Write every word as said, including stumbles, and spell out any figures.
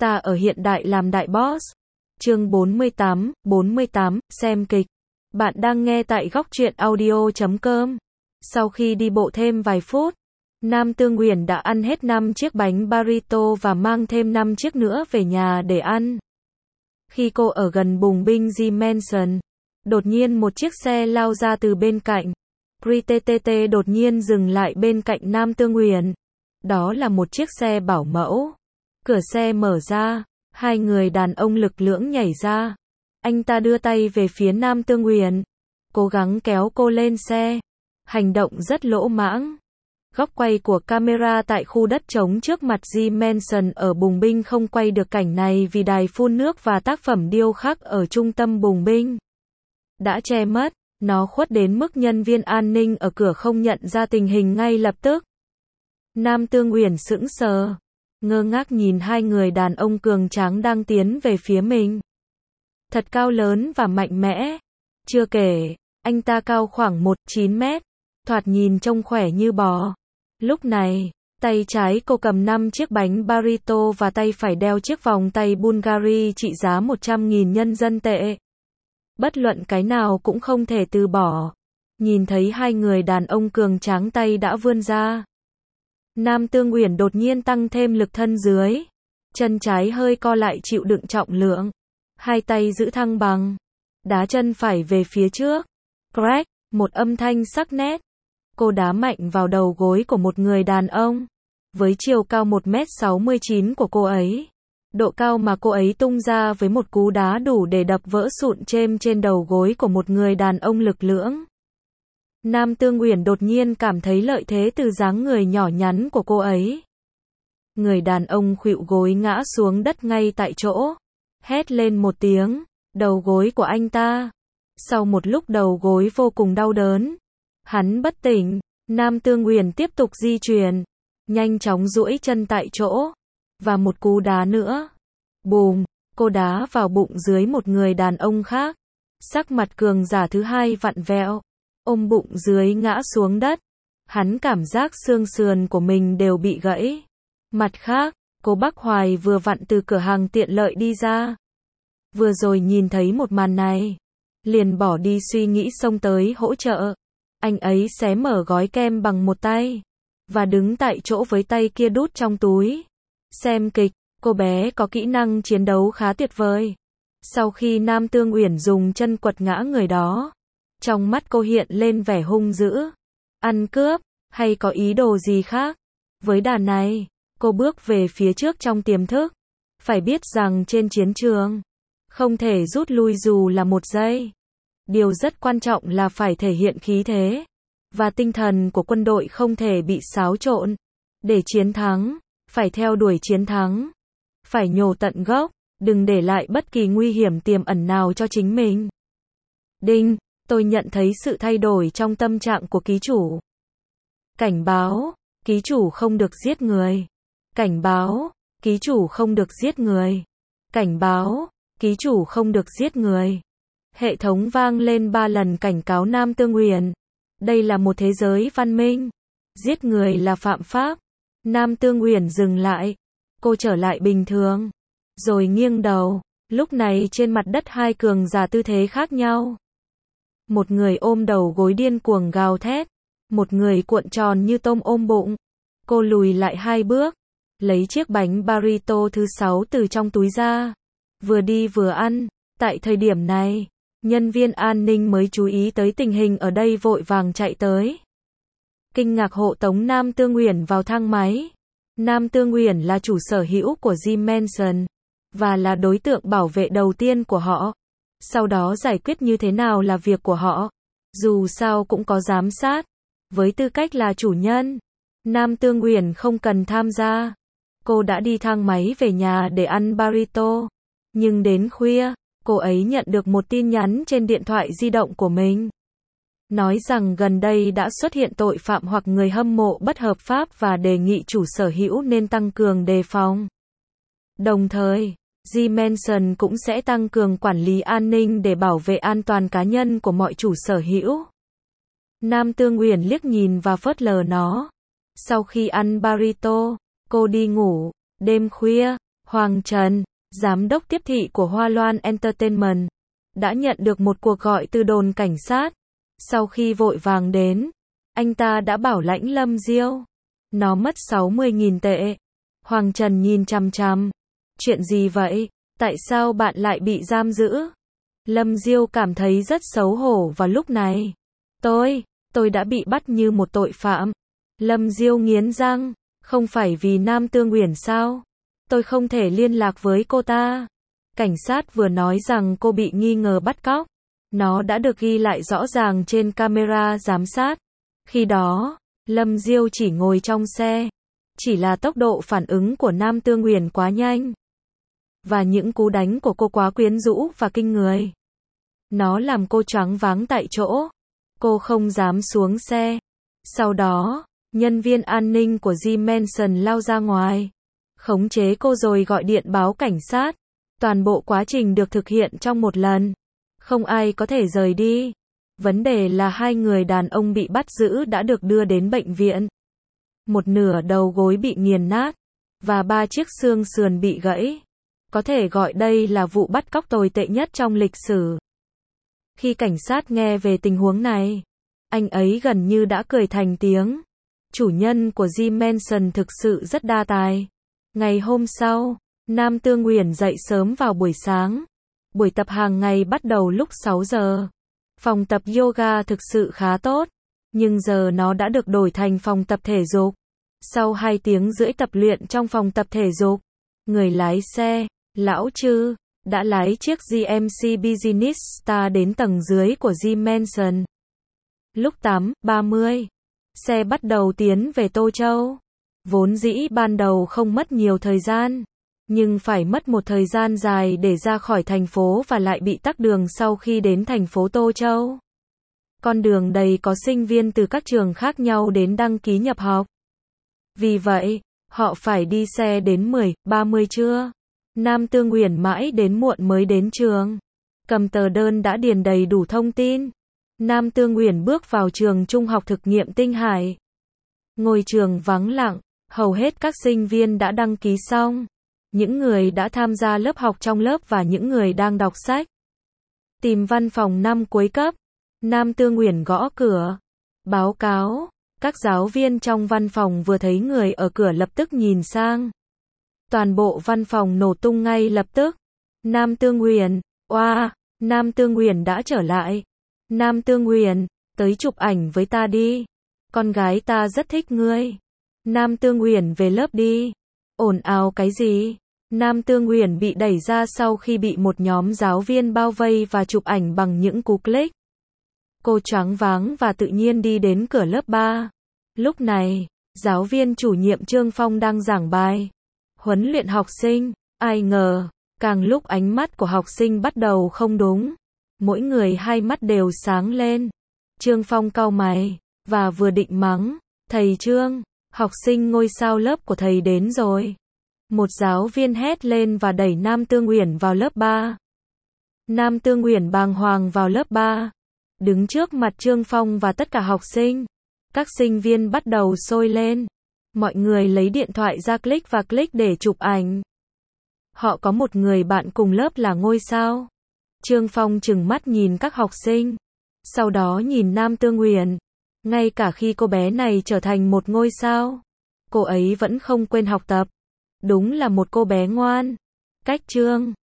Ta ở hiện đại làm đại boss. Chương bốn mươi tám, bốn mươi tám, xem kịch. Bạn đang nghe tại góc truyện audio chấm com. Sau khi đi bộ thêm vài phút, Nam Tương Uyển đã ăn hết năm chiếc bánh burrito và mang thêm năm chiếc nữa về nhà để ăn. Khi cô ở gần bùng binh G Mansion, đột nhiên một chiếc xe lao ra từ bên cạnh. Krittt đột nhiên dừng lại bên cạnh Nam Tương Uyển. Đó là một chiếc xe bảo mẫu. Cửa xe mở ra, hai người đàn ông lực lưỡng nhảy ra. Anh ta đưa tay về phía Nam Tương Uyển, cố gắng kéo cô lên xe. Hành động rất lỗ mãng. Góc quay của camera tại khu đất trống trước mặt G Mansion ở Bùng Binh không quay được cảnh này vì đài phun nước và tác phẩm điêu khắc ở trung tâm Bùng Binh đã che mất. Nó khuất đến mức nhân viên an ninh ở cửa không nhận ra tình hình ngay lập tức. Nam Tương Uyển sững sờ, ngơ ngác nhìn hai người đàn ông cường tráng đang tiến về phía mình. Thật cao lớn và mạnh mẽ. Chưa kể, anh ta cao khoảng một phẩy chín mét, thoạt nhìn trông khỏe như bò. Lúc này, tay trái cô cầm năm chiếc bánh burrito và tay phải đeo chiếc vòng tay Bulgari trị giá một trăm nghìn nhân dân tệ. Bất luận cái nào cũng không thể từ bỏ. Nhìn thấy hai người đàn ông cường tráng tay đã vươn ra, Nam Tương Uyển đột nhiên tăng thêm lực thân dưới. Chân trái hơi co lại chịu đựng trọng lượng. Hai tay giữ thăng bằng. Đá chân phải về phía trước. Crack, một âm thanh sắc nét. Cô đá mạnh vào đầu gối của một người đàn ông. Với chiều cao một mét sáu mươi chín của cô ấy, độ cao mà cô ấy tung ra với một cú đá đủ để đập vỡ sụn chêm trên đầu gối của một người đàn ông lực lưỡng. Nam Tương Uyển đột nhiên cảm thấy lợi thế từ dáng người nhỏ nhắn của cô ấy. Người đàn ông khuỵu gối ngã xuống đất ngay tại chỗ. Hét lên một tiếng, đầu gối của anh ta. Sau một lúc đầu gối vô cùng đau đớn, hắn bất tỉnh. Nam Tương Uyển tiếp tục di chuyển, nhanh chóng duỗi chân tại chỗ. Và một cú đá nữa. Bùm, cô đá vào bụng dưới một người đàn ông khác. Sắc mặt cường giả thứ hai vặn vẹo, ôm bụng dưới ngã xuống đất. Hắn cảm giác xương sườn của mình đều bị gãy. Mặt khác, cô Bắc Hoài vừa vặn từ cửa hàng tiện lợi đi ra. Vừa rồi nhìn thấy một màn này, liền bỏ đi suy nghĩ xông tới hỗ trợ. Anh ấy xé mở gói kem bằng một tay, và đứng tại chỗ với tay kia đút trong túi. Xem kịch, cô bé có kỹ năng chiến đấu khá tuyệt vời. Sau khi Nam Tương Uyển dùng chân quật ngã người đó, trong mắt cô hiện lên vẻ hung dữ. Ăn cướp, hay có ý đồ gì khác? Với đà này, cô bước về phía trước trong tiềm thức. Phải biết rằng trên chiến trường, không thể rút lui dù là một giây. Điều rất quan trọng là phải thể hiện khí thế, và tinh thần của quân đội không thể bị xáo trộn. Để chiến thắng, phải theo đuổi chiến thắng. Phải nhổ tận gốc, đừng để lại bất kỳ nguy hiểm tiềm ẩn nào cho chính mình. Đinh, tôi nhận thấy sự thay đổi trong tâm trạng của ký chủ. Cảnh báo, ký chủ không được giết người. Cảnh báo, ký chủ không được giết người. Cảnh báo, ký chủ không được giết người. Hệ thống vang lên ba lần cảnh cáo Nam Tương Uyển. Đây là một thế giới văn minh. Giết người là phạm pháp. Nam Tương Uyển dừng lại. Cô trở lại bình thường. Rồi nghiêng đầu. Lúc này trên mặt đất hai cường giả tư thế khác nhau. Một người ôm đầu gối điên cuồng gào thét. Một người cuộn tròn như tôm ôm bụng. Cô lùi lại hai bước, lấy chiếc bánh burrito thứ sáu từ trong túi ra. Vừa đi vừa ăn. Tại thời điểm này, nhân viên an ninh mới chú ý tới tình hình ở đây vội vàng chạy tới. Kinh ngạc hộ tống Nam Tương Uyển vào thang máy. Nam Tương Uyển là chủ sở hữu của G Mansion, và là đối tượng bảo vệ đầu tiên của họ. Sau đó giải quyết như thế nào là việc của họ. Dù sao cũng có giám sát. Với tư cách là chủ nhân, Nam Tương Uyển không cần tham gia. Cô đã đi thang máy về nhà để ăn burrito. Nhưng đến khuya, cô ấy nhận được một tin nhắn trên điện thoại di động của mình. Nói rằng gần đây đã xuất hiện tội phạm hoặc người hâm mộ bất hợp pháp và đề nghị chủ sở hữu nên tăng cường đề phòng. Đồng thời, G Mansion cũng sẽ tăng cường quản lý an ninh để bảo vệ an toàn cá nhân của mọi chủ sở hữu. Nam Tương Uyển liếc nhìn và phớt lờ nó. Sau khi ăn burrito, cô đi ngủ. Đêm khuya, Hoàng Trần, giám đốc tiếp thị của Hoa Loan Entertainment, đã nhận được một cuộc gọi từ đồn cảnh sát. Sau khi vội vàng đến, anh ta đã bảo lãnh Lâm Diêu. Nó mất sáu mươi nghìn tệ. Hoàng Trần nhìn chằm chằm. Chuyện gì vậy? Tại sao bạn lại bị giam giữ? Lâm Diêu cảm thấy rất xấu hổ vào lúc này. Tôi, tôi đã bị bắt như một tội phạm. Lâm Diêu nghiến răng. Không phải vì Nam Tương Uyển sao? Tôi không thể liên lạc với cô ta. Cảnh sát vừa nói rằng cô bị nghi ngờ bắt cóc. Nó đã được ghi lại rõ ràng trên camera giám sát. Khi đó, Lâm Diêu chỉ ngồi trong xe. Chỉ là tốc độ phản ứng của Nam Tương Uyển quá nhanh. Và những cú đánh của cô quá quyến rũ và kinh người. Nó làm cô choáng váng tại chỗ. Cô không dám xuống xe. Sau đó, nhân viên an ninh của G Mansion lao ra ngoài. Khống chế cô rồi gọi điện báo cảnh sát. Toàn bộ quá trình được thực hiện trong một lần. Không ai có thể rời đi. Vấn đề là hai người đàn ông bị bắt giữ đã được đưa đến bệnh viện. Một nửa đầu gối bị nghiền nát. Và ba chiếc xương sườn bị gãy. Có thể gọi đây là vụ bắt cóc tồi tệ nhất trong lịch sử. Khi cảnh sát nghe về tình huống này, anh ấy gần như đã cười thành tiếng. Chủ nhân của G Mansion thực sự rất đa tài. Ngày hôm sau, Nam Tương Uyển dậy sớm vào buổi sáng. Buổi tập hàng ngày bắt đầu lúc sáu giờ. Phòng tập yoga thực sự khá tốt, nhưng giờ nó đã được đổi thành phòng tập thể dục. Sau hai tiếng rưỡi tập luyện trong phòng tập thể dục, người lái xe, Lão Trư, đã lái chiếc giê em xê Business Star đến tầng dưới của G Mansion. Lúc tám giờ ba mươi, xe bắt đầu tiến về Tô Châu. Vốn dĩ ban đầu không mất nhiều thời gian, nhưng phải mất một thời gian dài để ra khỏi thành phố và lại bị tắc đường sau khi đến thành phố Tô Châu. Con đường đầy có sinh viên từ các trường khác nhau đến đăng ký nhập học. Vì vậy, họ phải đi xe đến mười giờ ba mươi trưa. Nam Tương Uyển mãi đến muộn mới đến trường. Cầm tờ đơn đã điền đầy đủ thông tin. Nam Tương Uyển bước vào trường trung học thực nghiệm Tinh Hải. Ngôi trường vắng lặng, hầu hết các sinh viên đã đăng ký xong. Những người đã tham gia lớp học trong lớp và những người đang đọc sách. Tìm văn phòng năm cuối cấp. Nam Tương Uyển gõ cửa. Báo cáo. Các giáo viên trong văn phòng vừa thấy người ở cửa lập tức nhìn sang. Toàn bộ văn phòng nổ tung ngay lập tức. Nam Tương Uyển, oa, wow, Nam Tương Uyển đã trở lại. Nam Tương Uyển, tới chụp ảnh với ta đi. Con gái ta rất thích ngươi. Nam Tương Uyển về lớp đi. Ồn ào cái gì? Nam Tương Uyển bị đẩy ra sau khi bị một nhóm giáo viên bao vây và chụp ảnh bằng những cú click. Cô choáng váng và tự nhiên đi đến cửa lớp ba. Lúc này, giáo viên chủ nhiệm Trương Phong đang giảng bài. Huấn luyện học sinh. Ai ngờ, càng lúc ánh mắt của học sinh bắt đầu không đúng. Mỗi người hai mắt đều sáng lên. Trương Phong cau mày, và vừa định mắng. Thầy Trương, học sinh ngôi sao lớp của thầy đến rồi. Một giáo viên hét lên và đẩy Nam Tương Uyển vào lớp ba. Nam Tương Uyển bàng hoàng vào lớp ba. Đứng trước mặt Trương Phong và tất cả học sinh. Các sinh viên bắt đầu sôi lên. Mọi người lấy điện thoại ra click và click để chụp ảnh. Họ có một người bạn cùng lớp là ngôi sao. Trương Phong trừng mắt nhìn các học sinh. Sau đó nhìn Nam Tương Uyển. Ngay cả khi cô bé này trở thành một ngôi sao, cô ấy vẫn không quên học tập. Đúng là một cô bé ngoan. Cách Trương